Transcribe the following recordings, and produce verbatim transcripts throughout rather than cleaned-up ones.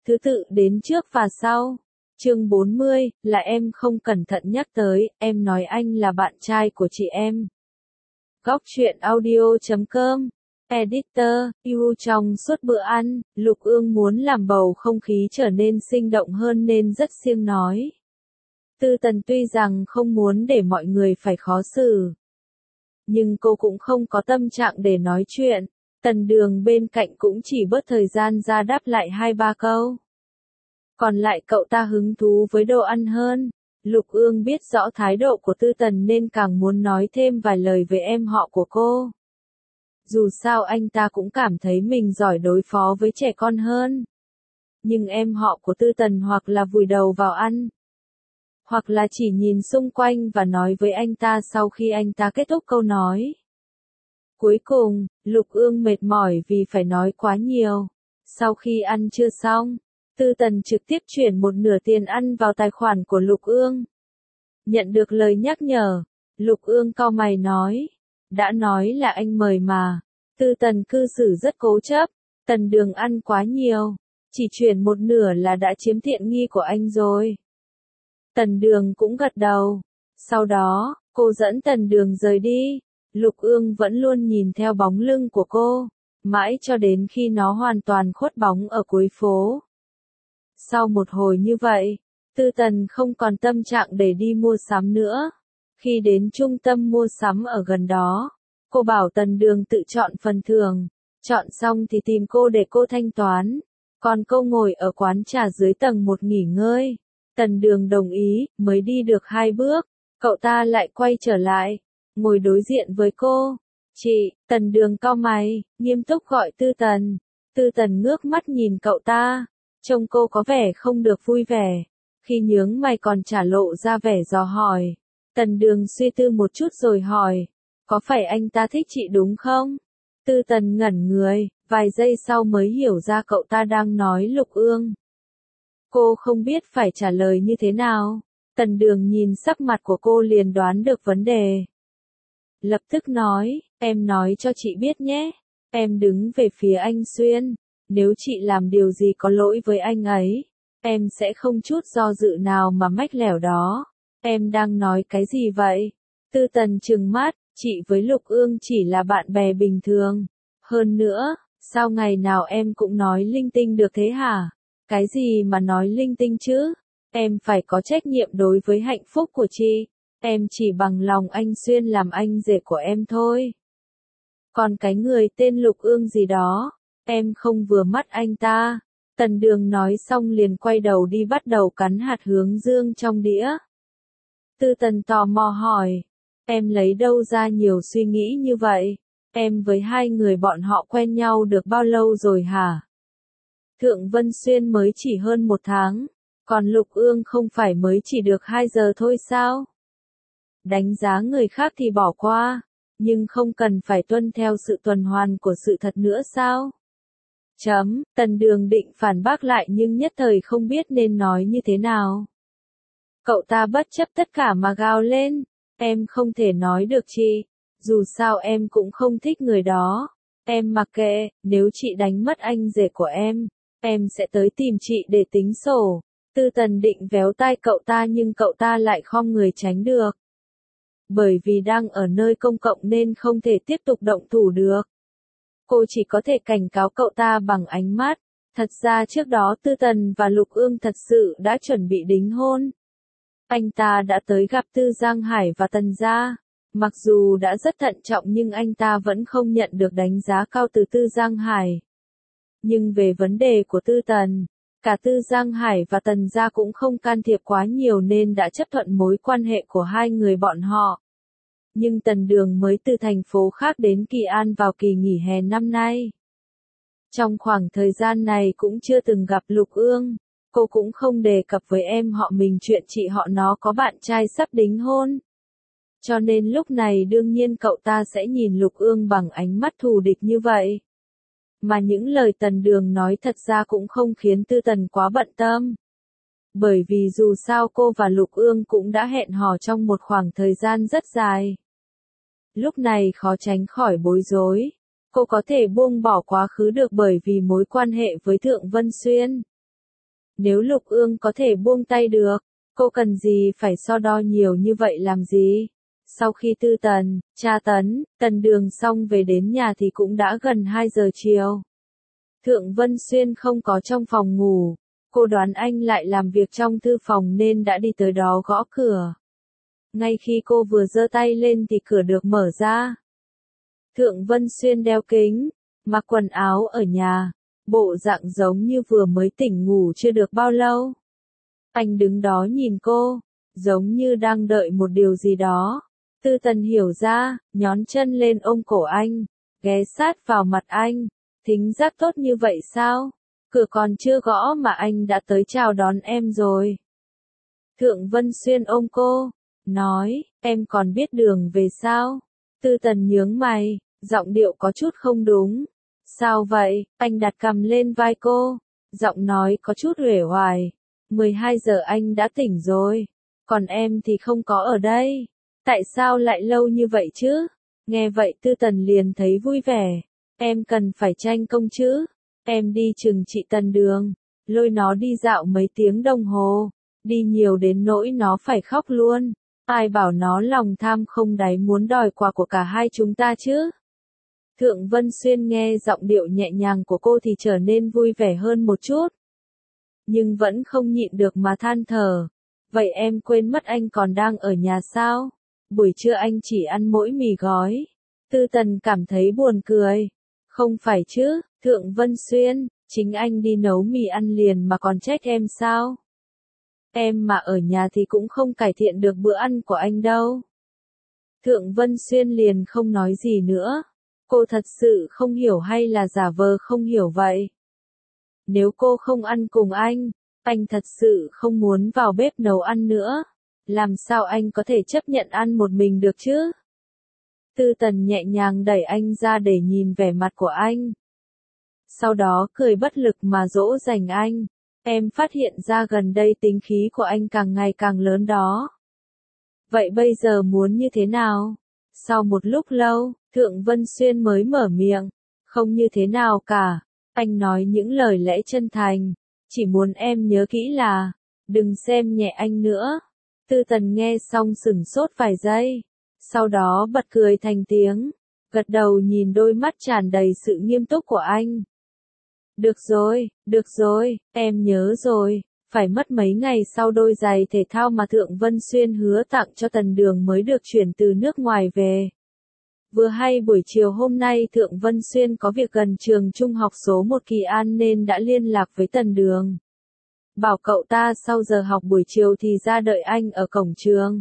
thứ tự đến trước và sau. Chương bốn mươi, là em không cẩn thận nhắc tới, em nói anh là bạn trai của chị em. Góc truyện audio chấm com. Editor, yêu trong suốt bữa ăn, Lục Ương muốn làm bầu không khí trở nên sinh động hơn nên rất siêng nói. Tư Tần tuy rằng không muốn để mọi người phải khó xử, nhưng cô cũng không có tâm trạng để nói chuyện. Tần Đường bên cạnh cũng chỉ bớt thời gian ra đáp lại hai ba câu. Còn lại cậu ta hứng thú với đồ ăn hơn. Lục Ương biết rõ thái độ của Tư Tần nên càng muốn nói thêm vài lời về em họ của cô. Dù sao anh ta cũng cảm thấy mình giỏi đối phó với trẻ con hơn. Nhưng em họ của Tư Tần hoặc là vùi đầu vào ăn, hoặc là chỉ nhìn xung quanh và nói với anh ta sau khi anh ta kết thúc câu nói. Cuối cùng, Lục Ương mệt mỏi vì phải nói quá nhiều. Sau khi ăn chưa xong, Tư Tần trực tiếp chuyển một nửa tiền ăn vào tài khoản của Lục Ương. Nhận được lời nhắc nhở, Lục Ương cau mày nói. Đã nói là anh mời mà. Tư Tần cư xử rất cố chấp. Tần Đường ăn quá nhiều, chỉ chuyển một nửa là đã chiếm tiện nghi của anh rồi. Tần Đường cũng gật đầu. Sau đó, cô dẫn Tần Đường rời đi. Lục Ương vẫn luôn nhìn theo bóng lưng của cô, mãi cho đến khi nó hoàn toàn khuất bóng ở cuối phố. Sau một hồi như vậy, Tư Tần không còn tâm trạng để đi mua sắm nữa. Khi đến trung tâm mua sắm ở gần đó, cô bảo Tần Đường tự chọn phần thưởng. Chọn xong thì tìm cô để cô thanh toán. Còn cô ngồi ở quán trà dưới tầng một nghỉ ngơi. Tần Đường đồng ý, mới đi được hai bước, cậu ta lại quay trở lại, ngồi đối diện với cô. Chị, Tần Đường cau mày, nghiêm túc gọi Tư Tần. Tư Tần ngước mắt nhìn cậu ta, trông cô có vẻ không được vui vẻ. Khi nhướng mày còn trả lộ ra vẻ dò hỏi. Tần Đường suy tư một chút rồi hỏi, có phải anh ta thích chị đúng không? Tư Tần ngẩn người, vài giây sau mới hiểu ra cậu ta đang nói Lục Ương. Cô không biết phải trả lời như thế nào. Tần Đường nhìn sắc mặt của cô liền đoán được vấn đề. Lập tức nói, em nói cho chị biết nhé. Em đứng về phía anh Xuyên. Nếu chị làm điều gì có lỗi với anh ấy, em sẽ không chút do dự nào mà mách lẻo đó. Em đang nói cái gì vậy? Tư Tần trừng mắt, chị với Lục Ương chỉ là bạn bè bình thường. Hơn nữa, sao ngày nào em cũng nói linh tinh được thế hả? Cái gì mà nói linh tinh chứ? Em phải có trách nhiệm đối với hạnh phúc của chị. Em chỉ bằng lòng anh Xuyên làm anh rể của em thôi. Còn cái người tên Lục Ương gì đó, em không vừa mắt anh ta. Tần Đường nói xong liền quay đầu đi bắt đầu cắn hạt hướng dương trong đĩa. Tư Tần tò mò hỏi, em lấy đâu ra nhiều suy nghĩ như vậy? Em với hai người bọn họ quen nhau được bao lâu rồi hả? Thượng Vân Xuyên mới chỉ hơn một tháng, còn Lục Ương không phải mới chỉ được hai giờ thôi sao? Đánh giá người khác thì bỏ qua, nhưng không cần phải tuân theo sự tuần hoàn của sự thật nữa sao? Chấm, Tần Đường định phản bác lại nhưng nhất thời không biết nên nói như thế nào. Cậu ta bất chấp tất cả mà gào lên, em không thể nói được chị, dù sao em cũng không thích người đó. Em mặc kệ, nếu chị đánh mất anh rể của em, em sẽ tới tìm chị để tính sổ. Tư Tần định véo tai cậu ta nhưng cậu ta lại khom người tránh được. Bởi vì đang ở nơi công cộng nên không thể tiếp tục động thủ được. Cô chỉ có thể cảnh cáo cậu ta bằng ánh mắt. Thật ra trước đó Tư Tần và Lục Ương thật sự đã chuẩn bị đính hôn. Anh ta đã tới gặp Tư Giang Hải và Tần gia. Mặc dù đã rất thận trọng nhưng anh ta vẫn không nhận được đánh giá cao từ Tư Giang Hải. Nhưng về vấn đề của Tư Tần, cả Tư Giang Hải và Tần gia cũng không can thiệp quá nhiều nên đã chấp thuận mối quan hệ của hai người bọn họ. Nhưng Tần Đường mới từ thành phố khác đến Kỳ An vào kỳ nghỉ hè năm nay. Trong khoảng thời gian này cũng chưa từng gặp Lục Ương, cô cũng không đề cập với em họ mình chuyện chị họ nó có bạn trai sắp đính hôn. Cho nên lúc này đương nhiên cậu ta sẽ nhìn Lục Ương bằng ánh mắt thù địch như vậy. Mà những lời Tần Đường nói thật ra cũng không khiến Tư Tần quá bận tâm. Bởi vì dù sao cô và Lục Ương cũng đã hẹn hò trong một khoảng thời gian rất dài. Lúc này khó tránh khỏi bối rối. Cô có thể buông bỏ quá khứ được bởi vì mối quan hệ với Thượng Vân Xuyên. Nếu Lục Ương có thể buông tay được, cô cần gì phải so đo nhiều như vậy làm gì? Sau khi Tư Tần, tra tấn, Tần Đường xong về đến nhà thì cũng đã gần hai giờ chiều. Thượng Vân Xuyên không có trong phòng ngủ, cô đoán anh lại làm việc trong thư phòng nên đã đi tới đó gõ cửa. Ngay khi cô vừa giơ tay lên thì cửa được mở ra. Thượng Vân Xuyên đeo kính, mặc quần áo ở nhà, bộ dạng giống như vừa mới tỉnh ngủ chưa được bao lâu. Anh đứng đó nhìn cô, giống như đang đợi một điều gì đó. Tư Tần hiểu ra, nhón chân lên ôm cổ anh, ghé sát vào mặt anh. Thính giác tốt như vậy sao? Cửa còn chưa gõ mà anh đã tới chào đón em rồi. Thượng Vân Xuyên ôm cô, nói, em còn biết đường về sao? Tư Tần nhướng mày, giọng điệu có chút không đúng. Sao vậy? Anh đặt cằm lên vai cô, giọng nói có chút uể oải. mười hai giờ anh đã tỉnh rồi, còn em thì không có ở đây. Tại sao lại lâu như vậy chứ? Nghe vậy Tư Tần liền thấy vui vẻ. Em cần phải tranh công chứ? Em đi chừng chị Tần Đường, lôi nó đi dạo mấy tiếng đồng hồ, đi nhiều đến nỗi nó phải khóc luôn. Ai bảo nó lòng tham không đáy muốn đòi quà của cả hai chúng ta chứ? Thượng Vân Xuyên nghe giọng điệu nhẹ nhàng của cô thì trở nên vui vẻ hơn một chút. Nhưng vẫn không nhịn được mà than thở. Vậy em quên mất anh còn đang ở nhà sao? Buổi trưa anh chỉ ăn mỗi mì gói. Tư Tần cảm thấy buồn cười. Không phải chứ, Thượng Vân Xuyên, chính anh đi nấu mì ăn liền mà còn trách em sao? Em mà ở nhà thì cũng không cải thiện được bữa ăn của anh đâu. Thượng Vân Xuyên liền không nói gì nữa. Cô thật sự không hiểu hay là giả vờ không hiểu vậy? Nếu cô không ăn cùng anh, anh thật sự không muốn vào bếp nấu ăn nữa. Làm sao anh có thể chấp nhận ăn một mình được chứ? Tư Tần nhẹ nhàng đẩy anh ra để nhìn vẻ mặt của anh. Sau đó cười bất lực mà dỗ dành anh. Em phát hiện ra gần đây tính khí của anh càng ngày càng lớn đó. Vậy bây giờ muốn như thế nào? Sau một lúc lâu, Thượng Vân Xuyên mới mở miệng. Không như thế nào cả. Anh nói những lời lẽ chân thành. Chỉ muốn em nhớ kỹ là, đừng xem nhẹ anh nữa. Tư Tần nghe xong sửng sốt vài giây. Sau đó bật cười thành tiếng. Gật đầu nhìn đôi mắt tràn đầy sự nghiêm túc của anh. Được rồi, được rồi, em nhớ rồi. Phải mất mấy ngày sau đôi giày thể thao mà Thượng Vân Xuyên hứa tặng cho Tần Đường mới được chuyển từ nước ngoài về. Vừa hay buổi chiều hôm nay Thượng Vân Xuyên có việc gần trường trung học số một Kỳ An nên đã liên lạc với Tần Đường. Bảo cậu ta sau giờ học buổi chiều thì ra đợi anh ở cổng trường.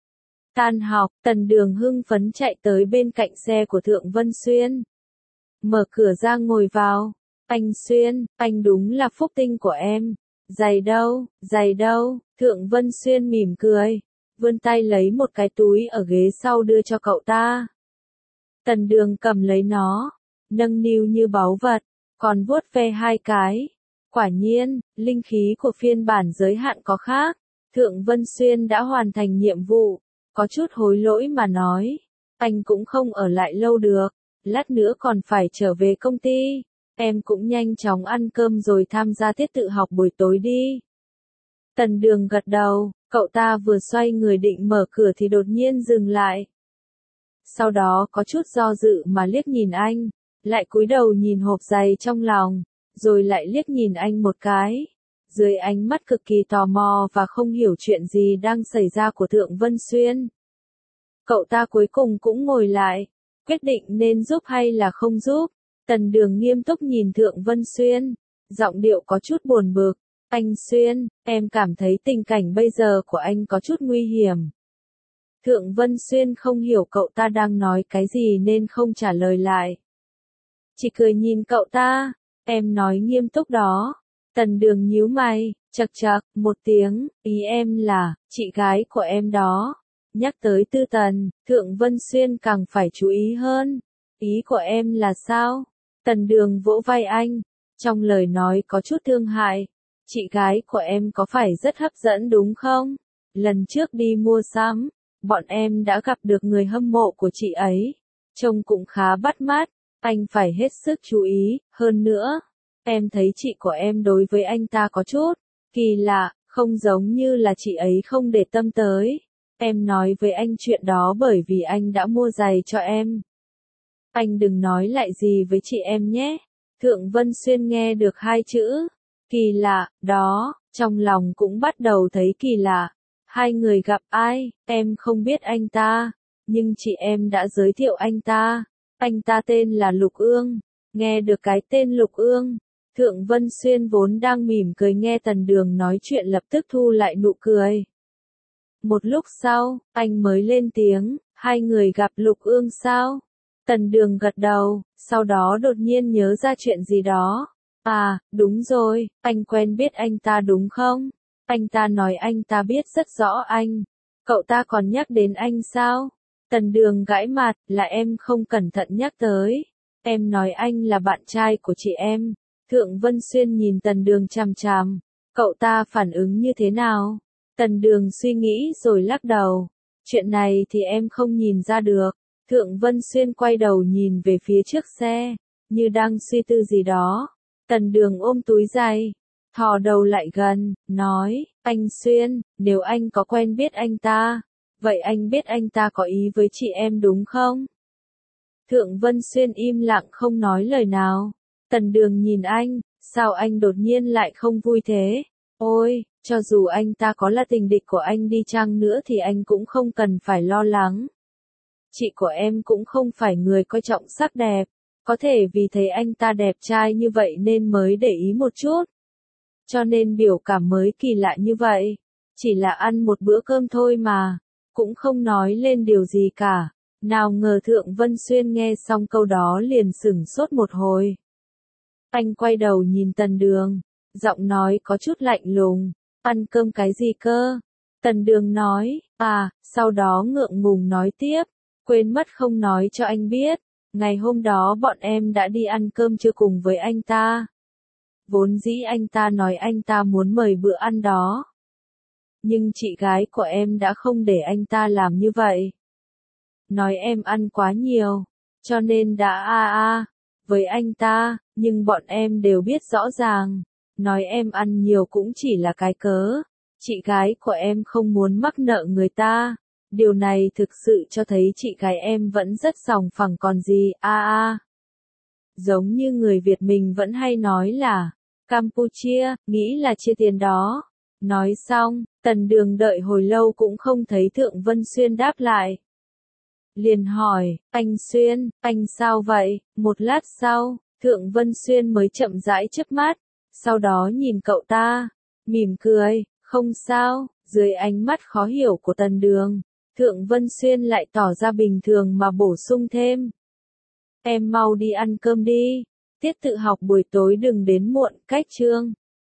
Tan học, Tần Đường hưng phấn chạy tới bên cạnh xe của Thượng Vân Xuyên. Mở cửa ra ngồi vào. Anh Xuyên, anh đúng là phúc tinh của em. Giày đâu, giày đâu? Thượng Vân Xuyên mỉm cười. Vươn tay lấy một cái túi ở ghế sau đưa cho cậu ta. Tần Đường cầm lấy nó, nâng niu như báu vật, còn vuốt ve hai cái. Quả nhiên, linh khí của phiên bản giới hạn có khác. Thượng Vân Xuyên đã hoàn thành nhiệm vụ, có chút hối lỗi mà nói. Anh cũng không ở lại lâu được, lát nữa còn phải trở về công ty. Em cũng nhanh chóng ăn cơm rồi tham gia tiết tự học buổi tối đi. Tần Đường gật đầu, cậu ta vừa xoay người định mở cửa thì đột nhiên dừng lại. Sau đó có chút do dự mà liếc nhìn anh, lại cúi đầu nhìn hộp giày trong lòng, rồi lại liếc nhìn anh một cái. Dưới ánh mắt cực kỳ tò mò và không hiểu chuyện gì đang xảy ra của Thượng Vân Xuyên. Cậu ta cuối cùng cũng ngồi lại, quyết định nên giúp hay là không giúp. Tần Đường nghiêm túc nhìn Thượng Vân Xuyên, giọng điệu có chút buồn bực. Anh Xuyên, em cảm thấy tình cảnh bây giờ của anh có chút nguy hiểm. Thượng Vân Xuyên không hiểu cậu ta đang nói cái gì nên không trả lời lại. Chỉ cười nhìn cậu ta, em nói nghiêm túc đó. Tần Đường nhíu mày, chật chật, một tiếng, ý em là, chị gái của em đó. Nhắc tới Tư Tần, Thượng Vân Xuyên càng phải chú ý hơn. Ý của em là sao? Tần Đường vỗ vai anh, trong lời nói có chút thương hại. Chị gái của em có phải rất hấp dẫn đúng không? Lần trước đi mua sắm, bọn em đã gặp được người hâm mộ của chị ấy. Trông cũng khá bắt mắt, anh phải hết sức chú ý, hơn nữa. Em thấy chị của em đối với anh ta có chút, Kỳ lạ, không giống như là chị ấy không để tâm tới. Em nói với anh chuyện đó bởi vì anh đã mua giày cho em. Anh đừng nói lại gì với chị em nhé. Thượng Vân Xuyên nghe được hai chữ. Kỳ lạ, đó, trong lòng cũng bắt đầu thấy kỳ lạ. Hai người gặp ai, em không biết anh ta, nhưng chị em đã giới thiệu anh ta. Anh ta tên là Lục Ương. Nghe được cái tên Lục Ương, Thượng Vân Xuyên vốn đang mỉm cười nghe Tần Đường nói chuyện lập tức thu lại nụ cười. Một lúc sau, anh mới lên tiếng, hai người gặp Lục Ương sao? Tần Đường gật đầu, sau đó đột nhiên nhớ ra chuyện gì đó. À, đúng rồi, anh quen biết anh ta đúng không? Anh ta nói anh ta biết rất rõ anh. Cậu ta còn nhắc đến anh sao? Tần Đường gãi mặt, là em không cẩn thận nhắc tới. Em nói anh là bạn trai của chị em. Thượng Vân Xuyên nhìn Tần Đường chằm chằm. Cậu ta phản ứng như thế nào? Tần Đường suy nghĩ rồi lắc đầu. Chuyện này thì em không nhìn ra được. Thượng Vân Xuyên quay đầu nhìn về phía trước xe, như đang suy tư gì đó. Tần Đường ôm túi giày, thò đầu lại gần, nói, anh Xuyên, nếu anh có quen biết anh ta, vậy anh biết anh ta có ý với chị em đúng không? Thượng Vân Xuyên im lặng không nói lời nào. Tần Đường nhìn anh, sao anh đột nhiên lại không vui thế? Ôi, cho dù anh ta có là tình địch của anh đi chăng nữa thì anh cũng không cần phải lo lắng. Chị của em cũng không phải người coi trọng sắc đẹp, có thể vì thấy anh ta đẹp trai như vậy nên mới để ý một chút. Cho nên biểu cảm mới kỳ lạ như vậy. Chỉ là ăn một bữa cơm thôi mà, cũng không nói lên điều gì cả. Nào ngờ Thượng Vân Xuyên nghe xong câu đó liền sửng sốt một hồi. Anh quay đầu nhìn Tần Đường, giọng nói có chút lạnh lùng, ăn cơm cái gì cơ? Tần Đường nói, à, sau đó ngượng ngùng nói tiếp, quên mất không nói cho anh biết, ngày hôm đó bọn em đã đi ăn cơm trưa cùng với anh ta. Vốn dĩ anh ta nói anh ta muốn mời bữa ăn đó. Nhưng chị gái của em đã không để anh ta làm như vậy. Nói em ăn quá nhiều, cho nên đã a a với anh ta, nhưng bọn em đều biết rõ ràng, nói em ăn nhiều cũng chỉ là cái cớ. Chị gái của em không muốn mắc nợ người ta. Điều này thực sự cho thấy chị gái em vẫn rất sòng phẳng còn gì, a a. Giống như người Việt mình vẫn hay nói là, Campuchia, nghĩ là chia tiền đó. Nói xong, Tần Đường đợi hồi lâu cũng không thấy Thượng Vân Xuyên đáp lại. Liền hỏi, anh Xuyên, anh sao vậy? Một lát sau, Thượng Vân Xuyên mới chậm rãi chớp mắt, sau đó nhìn cậu ta, mỉm cười, không sao, dưới ánh mắt khó hiểu của Tần Đường. Thượng Vân Xuyên lại tỏ ra bình thường mà bổ sung thêm. Em mau đi ăn cơm đi, tiết tự học buổi tối đừng đến muộn, cách chương.